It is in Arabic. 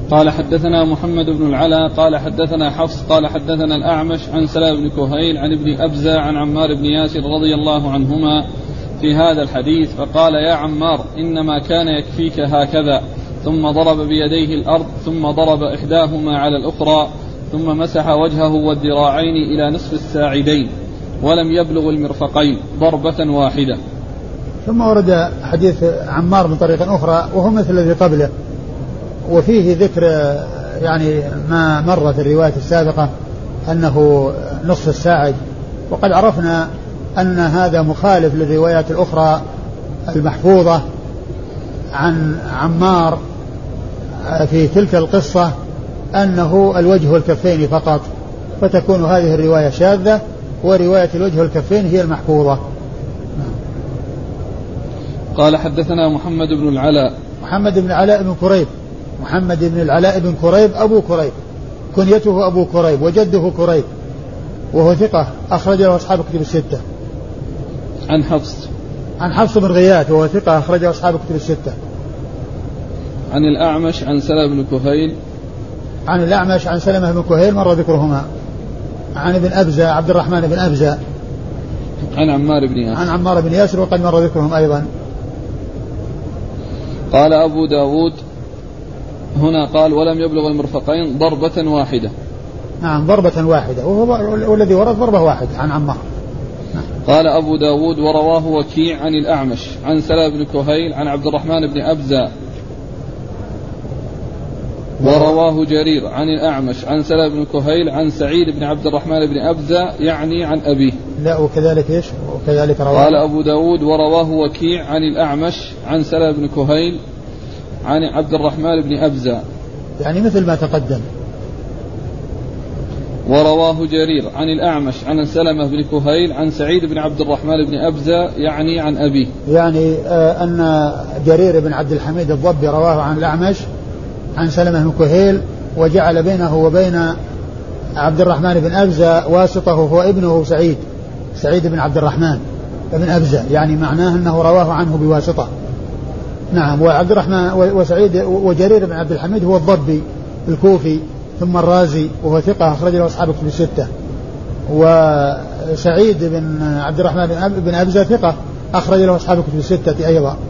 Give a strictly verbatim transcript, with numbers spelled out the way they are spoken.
قال حدثنا محمد بن العلاء قال حدثنا حفص قال حدثنا الأعمش عن سلام بن كهيل عن ابن أبزة عن عمار بن ياسر رضي الله عنهما في هذا الحديث فقال يا عمار إنما كان يكفيك هكذا، ثم ضرب بيديه الأرض ثم ضرب إحداهما على الأخرى ثم مسح وجهه والذراعين إلى نصف الساعدين ولم يبلغ المرفقين ضربة واحدة. ثم ورد حديث عمار من طريق أخرى وهو مثل الذي قبله، وفيه ذكر يعني ما مر في الرواية السابقة أنه نصف الساعد، وقد عرفنا أن هذا مخالف للروايات الأخرى المحفوظة عن عمار في تلك القصة أنه الوجه والكفين فقط، فتكون هذه الرواية شاذة ورواية الوجه والكفين هي المحفوظة. قال حدثنا محمد بن العلاء محمد بن العلاء بن كريب محمد بن العلاء بن كريب أبو كريب كنيته أبو كريب وجده كريب، وهو ثقة أخرج له أصحاب كتب الستة. عن حفص عن حفص بن غياث وهو ثقة أخرج له أصحاب كتب الستة. عن الأعمش عن سلمة بن كهيل عن الأعمش عن سلمة بن كهيل مر ذكرهما. عن ابن أبزة عبد الرحمن بن أبزة عن عمار بن ياسر عن عمار بن ياسر وقد مر ذكرهم أيضا. قال أبو داود هنا قال ولم يبلغ المرفقين ضربة واحدة. نعم ضربة واحدة، وهو الذي ورد ضربة واحدة عن عمار. نعم. قال أبو داود ورواه وكيع عن الأعمش عن سلمة بن كهيل عن عبد الرحمن بن أبزة، ورواه جرير عن الأعمش عن سلمة بن كهيل عن سعيد بن عبد الرحمن بن أبزة يعني عن أبيه. لا وكذلك إيش وكذلك رواه. قال أبو داود ورواه وكيع عن الأعمش عن سلمة بن كهيل عن عبد الرحمن بن أبزة يعني مثل ما تقدم. ورواه جرير عن الأعمش عن سلمة بن كهيل عن سعيد بن عبد الرحمن بن أبزة يعني عن أبيه. يعني آه أن جرير بن عبد الحميد الضبي رواه عن الأعمش عن سلمة بن كهيل وجعل بينه وبين عبد الرحمن بن أبزة واسطه هو ابنه سعيد سعيد بن عبد الرحمن بن أبزة، يعني معناه أنه رواه عنه بواسطة. نعم. وعبد الرحمن وسعيد وجرير بن عبد الحميد هو الضبي الكوفي ثم الرازي وهو ثقة أخرج له أصحاب كتب الستة، وسعيد بن عبد الرحمن بن أبزة ثقة أخرج له أصحاب كتب الستة أيضا.